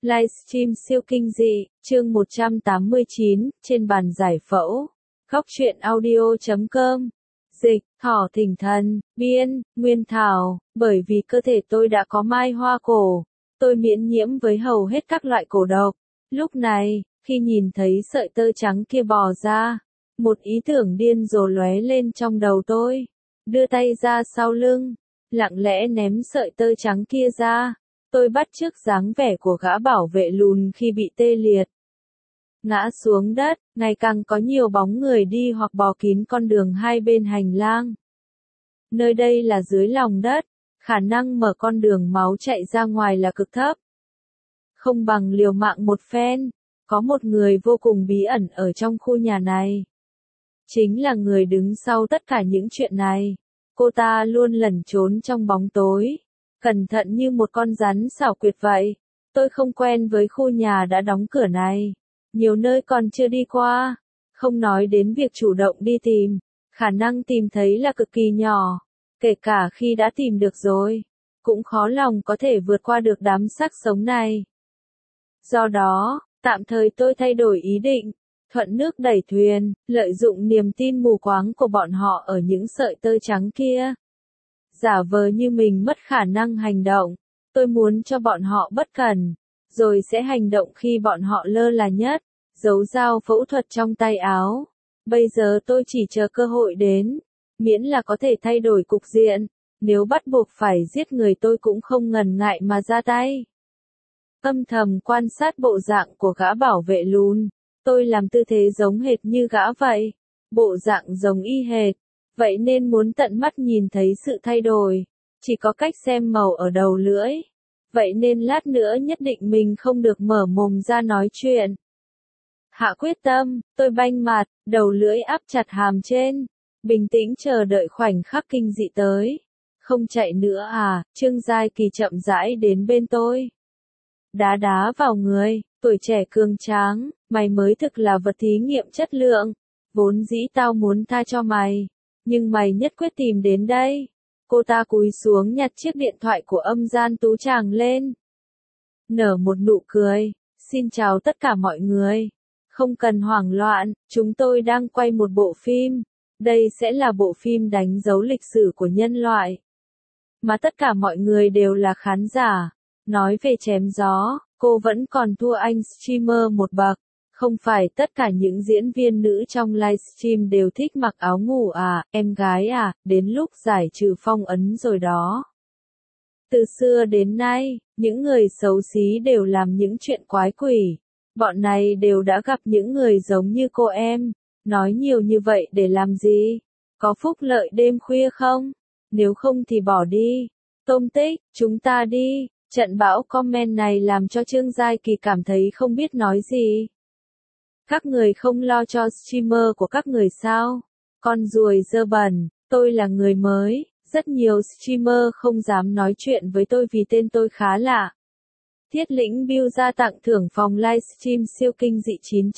Livestream siêu kinh dị, chương 189, trên bàn giải phẫu. Góc truyện audio.com. Dịch, Thỏ Thỉnh Thần, biên, Nguyên Thảo, bởi vì cơ thể tôi đã có mai hoa cổ, tôi miễn nhiễm với hầu hết các loại cổ độc. Lúc này, khi nhìn thấy sợi tơ trắng kia bò ra, một ý tưởng điên rồ lóe lên trong đầu tôi. Đưa tay ra sau lưng, lặng lẽ ném sợi tơ trắng kia ra. Tôi bắt chước dáng vẻ của gã bảo vệ lùn khi bị tê liệt. Ngã xuống đất, ngày càng có nhiều bóng người đi hoặc bò kín con đường hai bên hành lang. Nơi đây là dưới lòng đất, khả năng mở con đường máu chạy ra ngoài là cực thấp. Không bằng liều mạng một phen, có một người vô cùng bí ẩn ở trong khu nhà này. Chính là người đứng sau tất cả những chuyện này. Cô ta luôn lẩn trốn trong bóng tối, cẩn thận như một con rắn xảo quyệt vậy. Tôi không quen với khu nhà đã đóng cửa này, nhiều nơi còn chưa đi qua, không nói đến việc chủ động đi tìm, khả năng tìm thấy là cực kỳ nhỏ, kể cả khi đã tìm được rồi, cũng khó lòng có thể vượt qua được đám xác sống này. Do đó, tạm thời tôi thay đổi ý định, thuận nước đẩy thuyền, lợi dụng niềm tin mù quáng của bọn họ ở những sợi tơ trắng kia. Giả vờ như mình mất khả năng hành động, tôi muốn cho bọn họ bất cẩn, rồi sẽ hành động khi bọn họ lơ là nhất, giấu dao phẫu thuật trong tay áo. Bây giờ tôi chỉ chờ cơ hội đến, miễn là có thể thay đổi cục diện, nếu bắt buộc phải giết người tôi cũng không ngần ngại mà ra tay. Âm thầm quan sát bộ dạng của gã bảo vệ lùn, tôi làm tư thế giống hệt như gã vậy, bộ dạng giống y hệt. Vậy nên muốn tận mắt nhìn thấy sự thay đổi, chỉ có cách xem màu ở đầu lưỡi. Vậy nên lát nữa nhất định mình không được mở mồm ra nói chuyện. Hạ quyết tâm, tôi banh mặt, đầu lưỡi áp chặt hàm trên, bình tĩnh chờ đợi khoảnh khắc kinh dị tới. Không chạy nữa à? Trương Giai Kỳ chậm rãi đến bên tôi. Đá đá vào người, tuổi trẻ cường tráng, mày mới thực là vật thí nghiệm chất lượng. Vốn dĩ tao muốn tha cho mày, nhưng mày nhất quyết tìm đến đây. Cô ta cúi xuống nhặt chiếc điện thoại của Âm Gian Tú Tràng lên. Nở một nụ cười, xin chào tất cả mọi người. Không cần hoảng loạn, chúng tôi đang quay một bộ phim. Đây sẽ là bộ phim đánh dấu lịch sử của nhân loại. Mà tất cả mọi người đều là khán giả. Nói về chém gió, cô vẫn còn thua anh streamer một bậc. Không phải tất cả những diễn viên nữ trong livestream đều thích mặc áo ngủ à, em gái à, đến lúc giải trừ phong ấn rồi đó. Từ xưa đến nay, những người xấu xí đều làm những chuyện quái quỷ. Bọn này đều đã gặp những người giống như cô em. Nói nhiều như vậy để làm gì? Có phúc lợi đêm khuya không? Nếu không thì bỏ đi. Tôm tích, chúng ta đi. Trận bão comment này làm cho Trương Giai Kỳ cảm thấy không biết nói gì. Các người không lo cho streamer của các người sao? Con ruồi dơ bẩn, tôi là người mới, rất nhiều streamer không dám nói chuyện với tôi vì tên tôi khá lạ. Thiết Lĩnh Bill ra tặng thưởng phòng livestream siêu kinh dị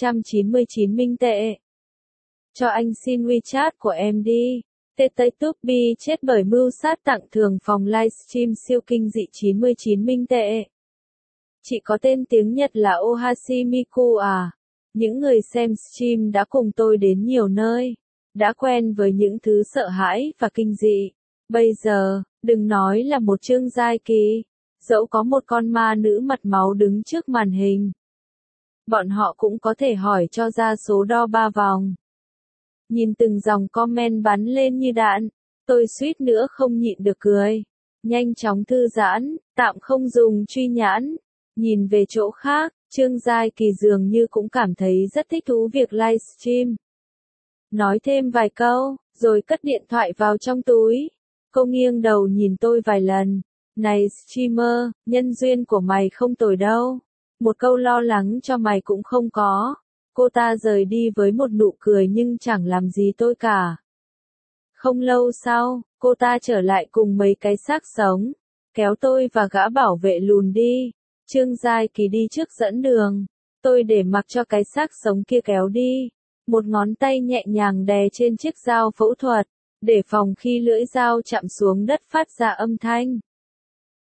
999 minh tệ. Cho anh xin WeChat của em đi. TTTubi chết bởi mưu sát tặng thưởng phòng livestream siêu kinh dị 99 minh tệ. Chị có tên tiếng Nhật là Ohashi Miku à? Những người xem stream đã cùng tôi đến nhiều nơi, đã quen với những thứ sợ hãi và kinh dị. Bây giờ, đừng nói là một Trương Giai Kỳ, dẫu có một con ma nữ mặt máu đứng trước màn hình. Bọn họ cũng có thể hỏi cho ra số đo 3 vòng. Nhìn từng dòng comment bắn lên như đạn, tôi suýt nữa không nhịn được cười. Nhanh chóng thư giãn, tạm không dùng truy nhãn. Nhìn về chỗ khác, Trương Giai Kỳ dường như cũng cảm thấy rất thích thú việc livestream. Nói thêm vài câu, rồi cất điện thoại vào trong túi. Cô nghiêng đầu nhìn tôi vài lần. Này streamer, nhân duyên của mày không tồi đâu. Một câu lo lắng cho mày cũng không có. Cô ta rời đi với một nụ cười nhưng chẳng làm gì tôi cả. Không lâu sau, cô ta trở lại cùng mấy cái xác sống, kéo tôi và gã bảo vệ lùn đi. Trương Giai Kỳ đi trước dẫn đường, tôi để mặc cho cái xác sống kia kéo đi. Một ngón tay nhẹ nhàng đè trên chiếc dao phẫu thuật, để phòng khi lưỡi dao chạm xuống đất phát ra âm thanh.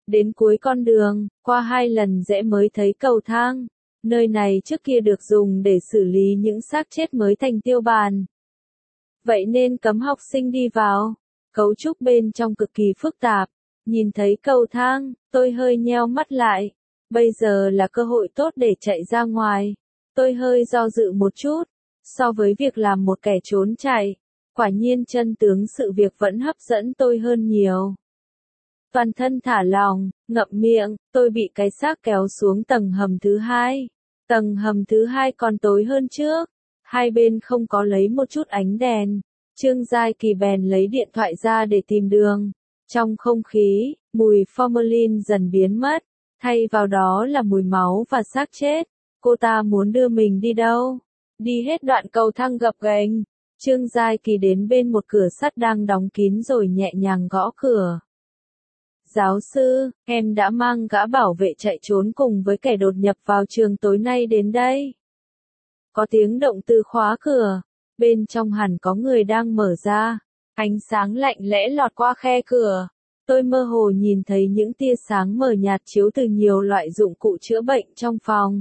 Đến cuối con đường, qua 2 lần rẽ mới thấy cầu thang. Nơi này trước kia được dùng để xử lý những xác chết mới thành tiêu bản. Vậy nên cấm học sinh đi vào. Cấu trúc bên trong cực kỳ phức tạp. Nhìn thấy cầu thang, tôi hơi nheo mắt lại. Bây giờ là cơ hội tốt để chạy ra ngoài. Tôi hơi do dự một chút. So với việc làm một kẻ trốn chạy, quả nhiên chân tướng sự việc vẫn hấp dẫn tôi hơn nhiều. Toàn thân thả lỏng, ngậm miệng, tôi bị cái xác kéo xuống tầng hầm thứ 2. Tầng hầm thứ 2 còn tối hơn trước. Hai bên không có lấy một chút ánh đèn. Trương Giai Kỳ bèn lấy điện thoại ra để tìm đường. Trong không khí, mùi formalin dần biến mất. Thay vào đó là mùi máu và xác chết. Cô ta muốn đưa mình đi đâu? Đi hết đoạn cầu thang gập ghềnh. Trương Giai Kỳ đến bên một cửa sắt đang đóng kín rồi nhẹ nhàng gõ cửa. Giáo sư, em đã mang gã bảo vệ chạy trốn cùng với kẻ đột nhập vào trường tối nay đến đây. Có tiếng động từ khóa cửa. Bên trong hẳn có người đang mở ra. Ánh sáng lạnh lẽ lọt qua khe cửa. Tôi mơ hồ nhìn thấy những tia sáng mờ nhạt chiếu từ nhiều loại dụng cụ chữa bệnh trong phòng.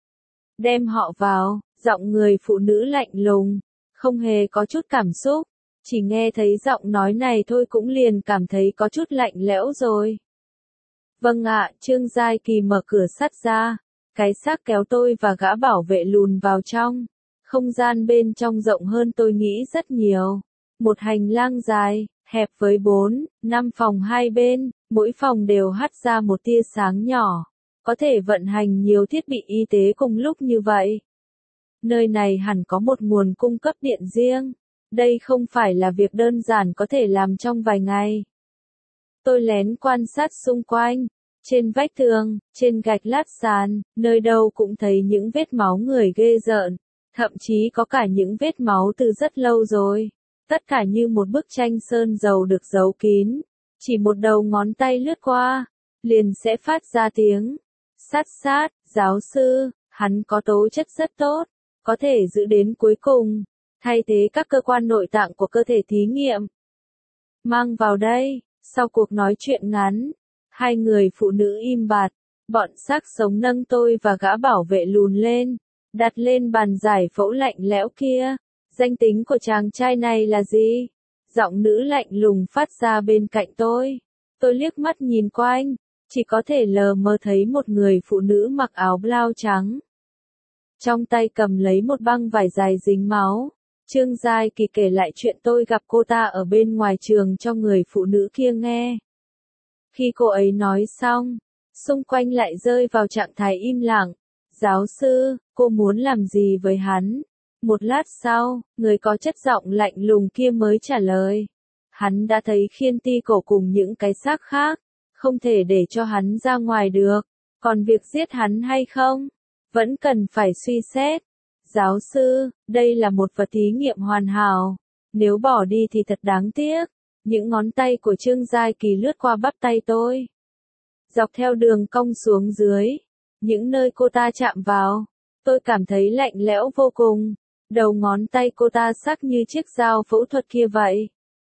Đem họ vào, giọng người phụ nữ lạnh lùng, không hề có chút cảm xúc. Chỉ nghe thấy giọng nói này thôi cũng liền cảm thấy có chút lạnh lẽo rồi. Vâng ạ, Trương Giai Kỳ mở cửa sắt ra. Cái xác kéo tôi và gã bảo vệ lùn vào trong. Không gian bên trong rộng hơn tôi nghĩ rất nhiều. Một hành lang dài, hẹp với 4, 5 phòng hai bên, mỗi phòng đều hắt ra một tia sáng nhỏ. Có thể vận hành nhiều thiết bị y tế cùng lúc như vậy. Nơi này hẳn có một nguồn cung cấp điện riêng. Đây không phải là việc đơn giản có thể làm trong vài ngày. Tôi lén quan sát xung quanh. Trên vách tường, trên gạch lát sàn, nơi đâu cũng thấy những vết máu người ghê rợn. Thậm chí có cả những vết máu từ rất lâu rồi. Tất cả như một bức tranh sơn dầu được giấu kín. Chỉ một đầu ngón tay lướt qua, liền sẽ phát ra tiếng. Sát sát, giáo sư, hắn có tố chất rất tốt, có thể giữ đến cuối cùng, thay thế các cơ quan nội tạng của cơ thể thí nghiệm. Mang vào đây, sau cuộc nói chuyện ngắn, hai người phụ nữ im bặt, bọn xác sống nâng tôi và gã bảo vệ lùn lên, đặt lên bàn giải phẫu lạnh lẽo kia. Danh tính của chàng trai này là gì? Giọng nữ lạnh lùng phát ra bên cạnh tôi. Tôi liếc mắt nhìn quanh, chỉ có thể lờ mờ thấy một người phụ nữ mặc áo blau trắng. Trong tay cầm lấy một băng vải dài dính máu. Trương Giai Kỳ kể lại chuyện tôi gặp cô ta ở bên ngoài trường cho người phụ nữ kia nghe. Khi cô ấy nói xong, xung quanh lại rơi vào trạng thái im lặng. Giáo sư, cô muốn làm gì với hắn? Một lát sau, người có chất giọng lạnh lùng kia mới trả lời. Hắn đã thấy khiên ti cổ cùng những cái xác khác, không thể để cho hắn ra ngoài được. Còn việc giết hắn hay không, vẫn cần phải suy xét. Giáo sư, đây là một vật thí nghiệm hoàn hảo. Nếu bỏ đi thì thật đáng tiếc. Những ngón tay của Trương Giai Kỳ lướt qua bắp tay tôi. Dọc theo đường cong xuống dưới, những nơi cô ta chạm vào, tôi cảm thấy lạnh lẽo vô cùng. Đầu ngón tay cô ta sắc như chiếc dao phẫu thuật kia vậy.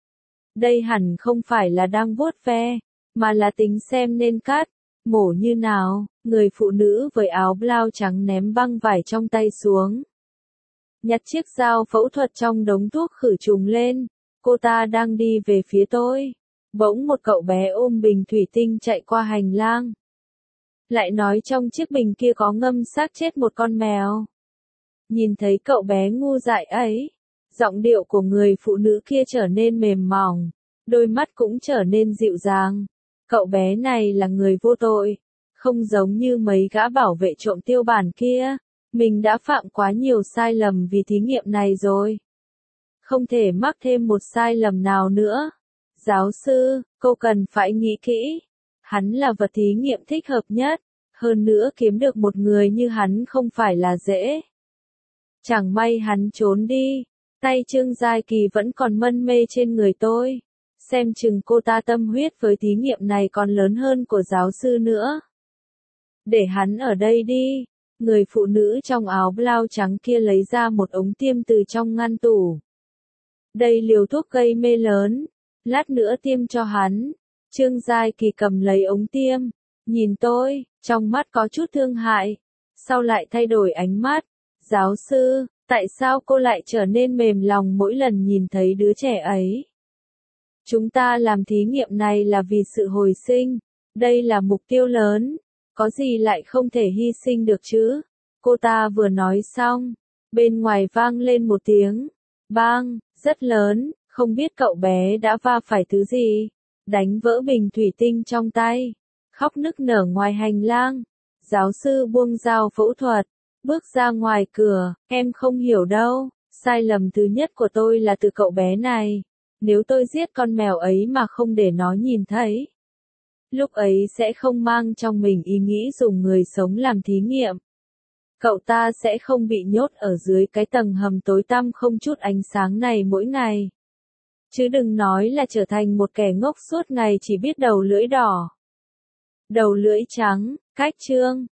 Đây hẳn không phải là đang vuốt ve, mà là tính xem nên cắt, mổ như nào. Người phụ nữ với áo blau trắng ném băng vải trong tay xuống. Nhặt chiếc dao phẫu thuật trong đống thuốc khử trùng lên. Cô ta đang đi về phía tôi. Bỗng một cậu bé ôm bình thủy tinh chạy qua hành lang. Lại nói trong chiếc bình kia có ngâm xác chết một con mèo. Nhìn thấy cậu bé ngu dại ấy, giọng điệu của người phụ nữ kia trở nên mềm mỏng, đôi mắt cũng trở nên dịu dàng. Cậu bé này là người vô tội, không giống như mấy gã bảo vệ trộm tiêu bản kia. Mình đã phạm quá nhiều sai lầm vì thí nghiệm này rồi. Không thể mắc thêm một sai lầm nào nữa. Giáo sư, cô cần phải nghĩ kỹ. Hắn là vật thí nghiệm thích hợp nhất. Hơn nữa kiếm được một người như hắn không phải là dễ. Chẳng may hắn trốn đi. Tay Trương Giai Kỳ vẫn còn mân mê trên người tôi. Xem chừng cô ta tâm huyết với thí nghiệm này còn lớn hơn của giáo sư nữa. Để hắn ở đây đi. Người phụ nữ trong áo blau trắng kia lấy ra một ống tiêm từ trong ngăn tủ. Đây liều thuốc gây mê lớn. Lát nữa tiêm cho hắn. Trương Giai Kỳ cầm lấy ống tiêm, nhìn tôi, trong mắt có chút thương hại, sau lại thay đổi ánh mắt. Giáo sư, tại sao cô lại trở nên mềm lòng mỗi lần nhìn thấy đứa trẻ ấy? Chúng ta làm thí nghiệm này là vì sự hồi sinh, đây là mục tiêu lớn, có gì lại không thể hy sinh được chứ? Cô ta vừa nói xong, bên ngoài vang lên một tiếng bang, rất lớn, không biết cậu bé đã va phải thứ gì, đánh vỡ bình thủy tinh trong tay, khóc nức nở ngoài hành lang. Giáo sư buông dao phẫu thuật, bước ra ngoài cửa, em không hiểu đâu, sai lầm thứ nhất của tôi là từ cậu bé này, nếu tôi giết con mèo ấy mà không để nó nhìn thấy, lúc ấy sẽ không mang trong mình ý nghĩ dùng người sống làm thí nghiệm. Cậu ta sẽ không bị nhốt ở dưới cái tầng hầm tối tăm không chút ánh sáng này mỗi ngày. Chứ đừng nói là trở thành một kẻ ngốc suốt ngày chỉ biết đầu lưỡi đỏ. Đầu lưỡi trắng, cách chương.